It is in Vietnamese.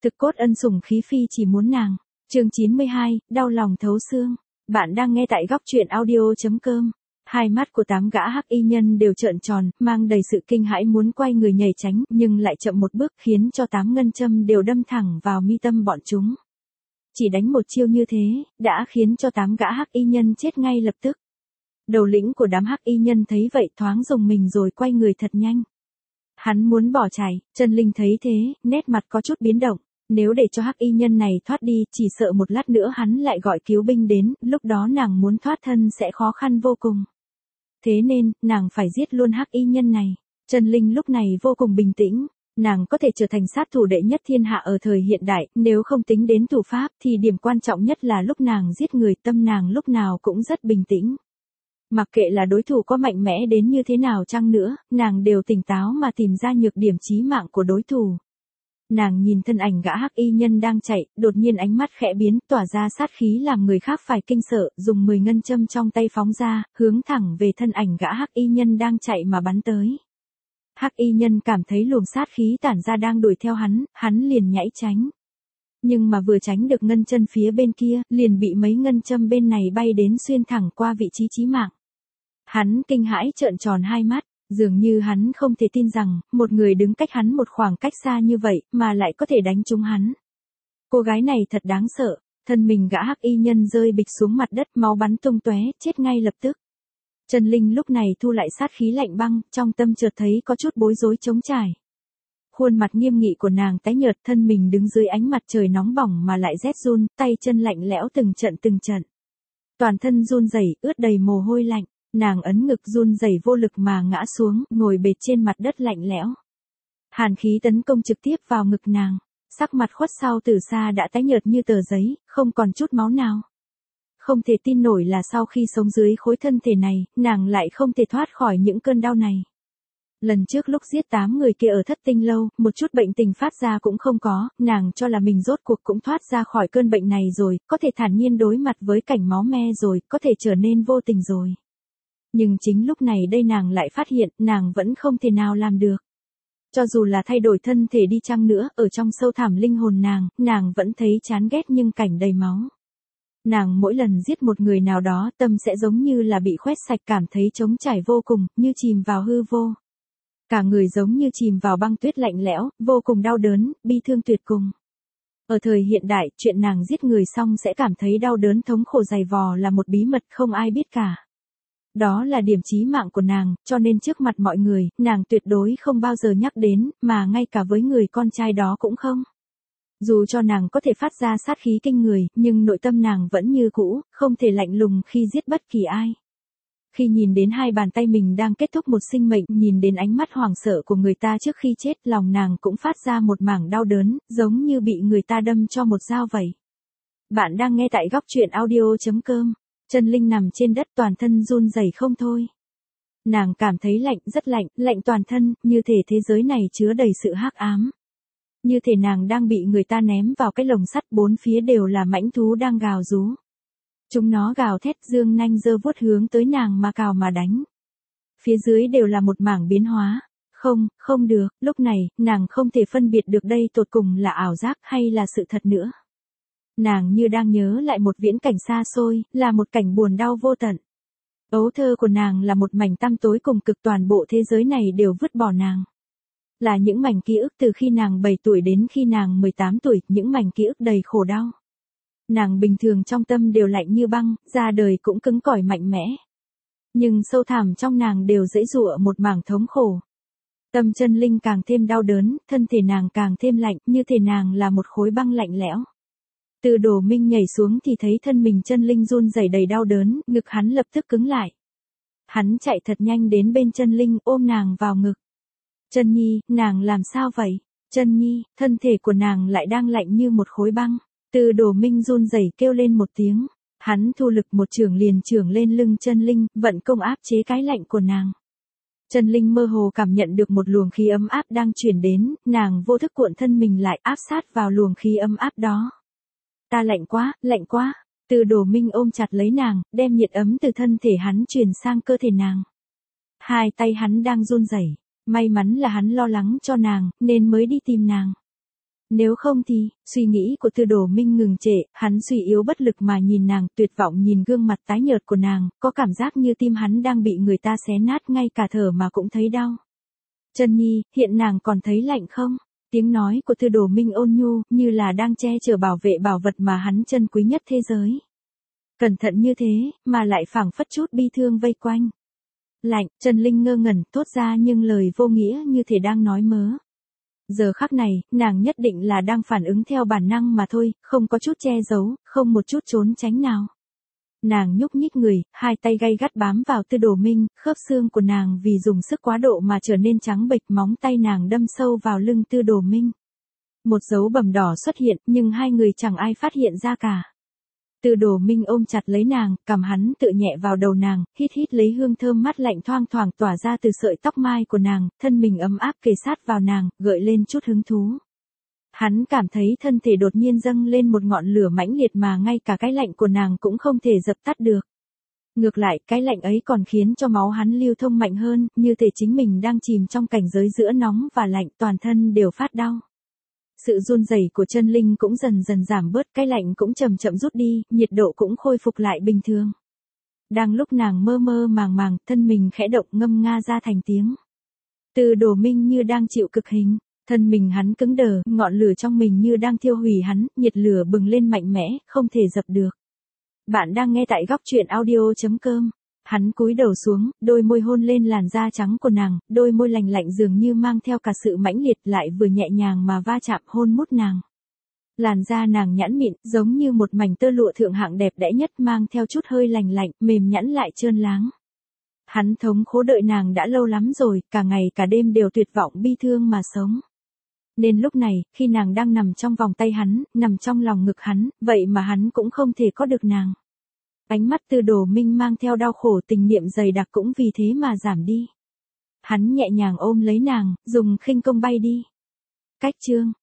Thực cốt ân sủng khí phi chỉ muốn nàng. Chương 92, đau lòng thấu xương. Bạn đang nghe tại góc truyện audio.com. Hai mắt của 8 gã hắc y nhân đều trợn tròn, mang đầy sự kinh hãi muốn quay người nhảy tránh, nhưng lại chậm một bước khiến cho 8 ngân châm đều đâm thẳng vào mi tâm bọn chúng. Chỉ đánh một chiêu như thế, đã khiến cho 8 gã hắc y nhân chết ngay lập tức. Đầu lĩnh của đám hắc y nhân thấy vậy thoáng rùng mình rồi quay người thật nhanh. Hắn muốn bỏ chạy, Trần Linh thấy thế, nét mặt có chút biến động. Nếu để cho hắc y nhân này thoát đi, chỉ sợ một lát nữa hắn lại gọi cứu binh đến, lúc đó nàng muốn thoát thân sẽ khó khăn vô cùng. Thế nên, nàng phải giết luôn hắc y nhân này. Trần Linh lúc này vô cùng bình tĩnh. Nàng có thể trở thành sát thủ đệ nhất thiên hạ ở thời hiện đại, nếu không tính đến thủ pháp thì điểm quan trọng nhất là lúc nàng giết người, tâm nàng lúc nào cũng rất bình tĩnh. Mặc kệ là đối thủ có mạnh mẽ đến như thế nào chăng nữa, nàng đều tỉnh táo mà tìm ra nhược điểm chí mạng của đối thủ. Nàng nhìn thân ảnh gã hắc y nhân đang chạy, đột nhiên ánh mắt khẽ biến, tỏa ra sát khí làm người khác phải kinh sợ, dùng 10 ngân châm trong tay phóng ra, hướng thẳng về thân ảnh gã hắc y nhân đang chạy mà bắn tới. Hắc y nhân cảm thấy luồng sát khí tản ra đang đuổi theo hắn liền nhảy tránh. Nhưng mà vừa tránh được ngân chân phía bên kia, liền bị mấy ngân châm bên này bay đến xuyên thẳng qua vị trí chí mạng. Hắn kinh hãi trợn tròn hai mắt, dường như hắn không thể tin rằng, một người đứng cách hắn một khoảng cách xa như vậy, mà lại có thể đánh trúng hắn. Cô gái này thật đáng sợ, thân mình gã hắc y nhân rơi bịch xuống mặt đất, máu bắn tung tóe, chết ngay lập tức. Trần Linh lúc này thu lại sát khí lạnh băng, trong tâm chợt thấy có chút bối rối trống trải. Khuôn mặt nghiêm nghị của nàng tái nhợt, thân mình đứng dưới ánh mặt trời nóng bỏng mà lại rét run, tay chân lạnh lẽo từng trận. Toàn thân run rẩy, ướt đầy mồ hôi lạnh, nàng ấn ngực run rẩy vô lực mà ngã xuống, ngồi bệt trên mặt đất lạnh lẽo. Hàn khí tấn công trực tiếp vào ngực nàng, sắc mặt khuất sau từ xa đã tái nhợt như tờ giấy, không còn chút máu nào. Không thể tin nổi là sau khi sống dưới khối thân thể này, nàng lại không thể thoát khỏi những cơn đau này. Lần trước lúc giết 8 người kia ở Thất Tinh Lâu, một chút bệnh tình phát ra cũng không có, nàng cho là mình rốt cuộc cũng thoát ra khỏi cơn bệnh này rồi, có thể thản nhiên đối mặt với cảnh máu me rồi, có thể trở nên vô tình rồi. Nhưng chính lúc này đây nàng lại phát hiện, nàng vẫn không thể nào làm được. Cho dù là thay đổi thân thể đi chăng nữa, ở trong sâu thẳm linh hồn nàng vẫn thấy chán ghét nhưng cảnh đầy máu. Nàng mỗi lần giết một người nào đó, tâm sẽ giống như là bị khoét sạch, cảm thấy trống trải vô cùng, như chìm vào hư vô. Cả người giống như chìm vào băng tuyết lạnh lẽo, vô cùng đau đớn, bi thương tuyệt cùng. Ở thời hiện đại, chuyện nàng giết người xong sẽ cảm thấy đau đớn thống khổ dày vò là một bí mật không ai biết cả. Đó là điểm chí mạng của nàng, cho nên trước mặt mọi người, nàng tuyệt đối không bao giờ nhắc đến, mà ngay cả với người con trai đó cũng không. Dù cho nàng có thể phát ra sát khí kinh người, nhưng nội tâm nàng vẫn như cũ, không thể lạnh lùng khi giết bất kỳ ai. Khi nhìn đến hai bàn tay mình đang kết thúc một sinh mệnh, nhìn đến ánh mắt hoảng sợ của người ta trước khi chết, lòng nàng cũng phát ra một mảng đau đớn, giống như bị người ta đâm cho một dao vậy. Bạn đang nghe tại góc truyện audio.com. Trần Linh nằm trên đất toàn thân run rẩy không thôi. Nàng cảm thấy lạnh, rất lạnh, lạnh toàn thân, như thể thế giới này chứa đầy sự hắc ám. Như thể nàng đang bị người ta ném vào cái lồng sắt, bốn phía đều là mãnh thú đang gào rú. Chúng nó gào thét dương nanh giơ vuốt hướng tới nàng mà cào mà đánh. Phía dưới đều là một mảng biến hóa. Không được, lúc này, nàng không thể phân biệt được đây tột cùng là ảo giác hay là sự thật nữa. Nàng như đang nhớ lại một viễn cảnh xa xôi, là một cảnh buồn đau vô tận. Ấu thơ của nàng là một mảnh tăm tối cùng cực, toàn bộ thế giới này đều vứt bỏ nàng. Là những mảnh ký ức từ khi nàng 7 tuổi đến khi nàng 18 tuổi, những mảnh ký ức đầy khổ đau. Nàng bình thường trong tâm đều lạnh như băng, ra đời cũng cứng cỏi mạnh mẽ. Nhưng sâu thẳm trong nàng đều giãy giụa một mảng thống khổ. Tâm Trần Linh càng thêm đau đớn, thân thể nàng càng thêm lạnh, như thể nàng là một khối băng lạnh lẽo. Từ Đồ Minh nhảy xuống thì thấy thân mình Trần Linh run rẩy đầy đau đớn, ngực hắn lập tức cứng lại. Hắn chạy thật nhanh đến bên Trần Linh, ôm nàng vào ngực. Trần Nhi, nàng làm sao vậy? Trần Nhi, thân thể của nàng lại đang lạnh như một khối băng. Từ Đồ Minh run rẩy kêu lên một tiếng. Hắn thu lực một chưởng liền chưởng lên lưng Trần Linh, vận công áp chế cái lạnh của nàng. Trần Linh mơ hồ cảm nhận được một luồng khí ấm áp đang truyền đến, nàng vô thức cuộn thân mình lại áp sát vào luồng khí ấm áp đó. Ta lạnh quá, lạnh quá. Từ Đồ Minh ôm chặt lấy nàng, đem nhiệt ấm từ thân thể hắn truyền sang cơ thể nàng. Hai tay hắn đang run rẩy, may mắn là hắn lo lắng cho nàng, nên mới đi tìm nàng. Nếu không thì, suy nghĩ của Tư Đồ Minh ngừng trệ, hắn suy yếu bất lực mà nhìn nàng, tuyệt vọng nhìn gương mặt tái nhợt của nàng, có cảm giác như tim hắn đang bị người ta xé nát, ngay cả thở mà cũng thấy đau. Chân Nhi, hiện nàng còn thấy lạnh không? Tiếng nói của Tư Đồ Minh ôn nhu, như là đang che chở bảo vệ bảo vật mà hắn trân quý nhất thế giới. Cẩn thận như thế, mà lại phảng phất chút bi thương vây quanh. Lạnh, Trần Linh ngơ ngẩn, thốt ra nhưng lời vô nghĩa như thể đang nói mớ. Giờ khắc này, nàng nhất định là đang phản ứng theo bản năng mà thôi, không có chút che giấu, không một chút trốn tránh nào. Nàng nhúc nhích người, hai tay gay gắt bám vào Tư Đồ Minh, khớp xương của nàng vì dùng sức quá độ mà trở nên trắng bệch, móng tay nàng đâm sâu vào lưng Tư Đồ Minh. Một dấu bầm đỏ xuất hiện, nhưng hai người chẳng ai phát hiện ra cả. Tư Đồ Minh ôm chặt lấy nàng, cằm hắn tựa nhẹ vào đầu nàng, hít hít lấy hương thơm mát lạnh thoang thoảng tỏa ra từ sợi tóc mai của nàng, thân mình ấm áp kề sát vào nàng, gợi lên chút hứng thú. Hắn cảm thấy thân thể đột nhiên dâng lên một ngọn lửa mãnh liệt mà ngay cả cái lạnh của nàng cũng không thể dập tắt được. Ngược lại, cái lạnh ấy còn khiến cho máu hắn lưu thông mạnh hơn, như thể chính mình đang chìm trong cảnh giới giữa nóng và lạnh, toàn thân đều phát đau. Sự run rẩy của chân linh cũng dần dần giảm bớt, cái lạnh cũng chậm chậm rút đi, nhiệt độ cũng khôi phục lại bình thường. Đang lúc nàng mơ mơ màng màng, thân mình khẽ động ngâm nga ra thành tiếng. Tư Đồ Minh như đang chịu cực hình, thân mình hắn cứng đờ, ngọn lửa trong mình như đang thiêu hủy hắn, nhiệt lửa bừng lên mạnh mẽ, không thể dập được. Bạn đang nghe tại góc truyện audio.com. Hắn cúi đầu xuống, đôi môi hôn lên làn da trắng của nàng, đôi môi lành lạnh dường như mang theo cả sự mãnh liệt, lại vừa nhẹ nhàng mà va chạm hôn mút nàng. Làn da nàng nhẵn mịn, giống như một mảnh tơ lụa thượng hạng đẹp đẽ nhất, mang theo chút hơi lành lạnh, mềm nhẵn lại trơn láng. Hắn thống khổ đợi nàng đã lâu lắm rồi, cả ngày cả đêm đều tuyệt vọng bi thương mà sống. Nên lúc này, khi nàng đang nằm trong vòng tay hắn, nằm trong lòng ngực hắn, vậy mà hắn cũng không thể có được nàng. Ánh mắt Tư Đồ Minh mang theo đau khổ, tình niệm dày đặc cũng vì thế mà giảm đi. Hắn nhẹ nhàng ôm lấy nàng, dùng khinh công bay đi. Cách chương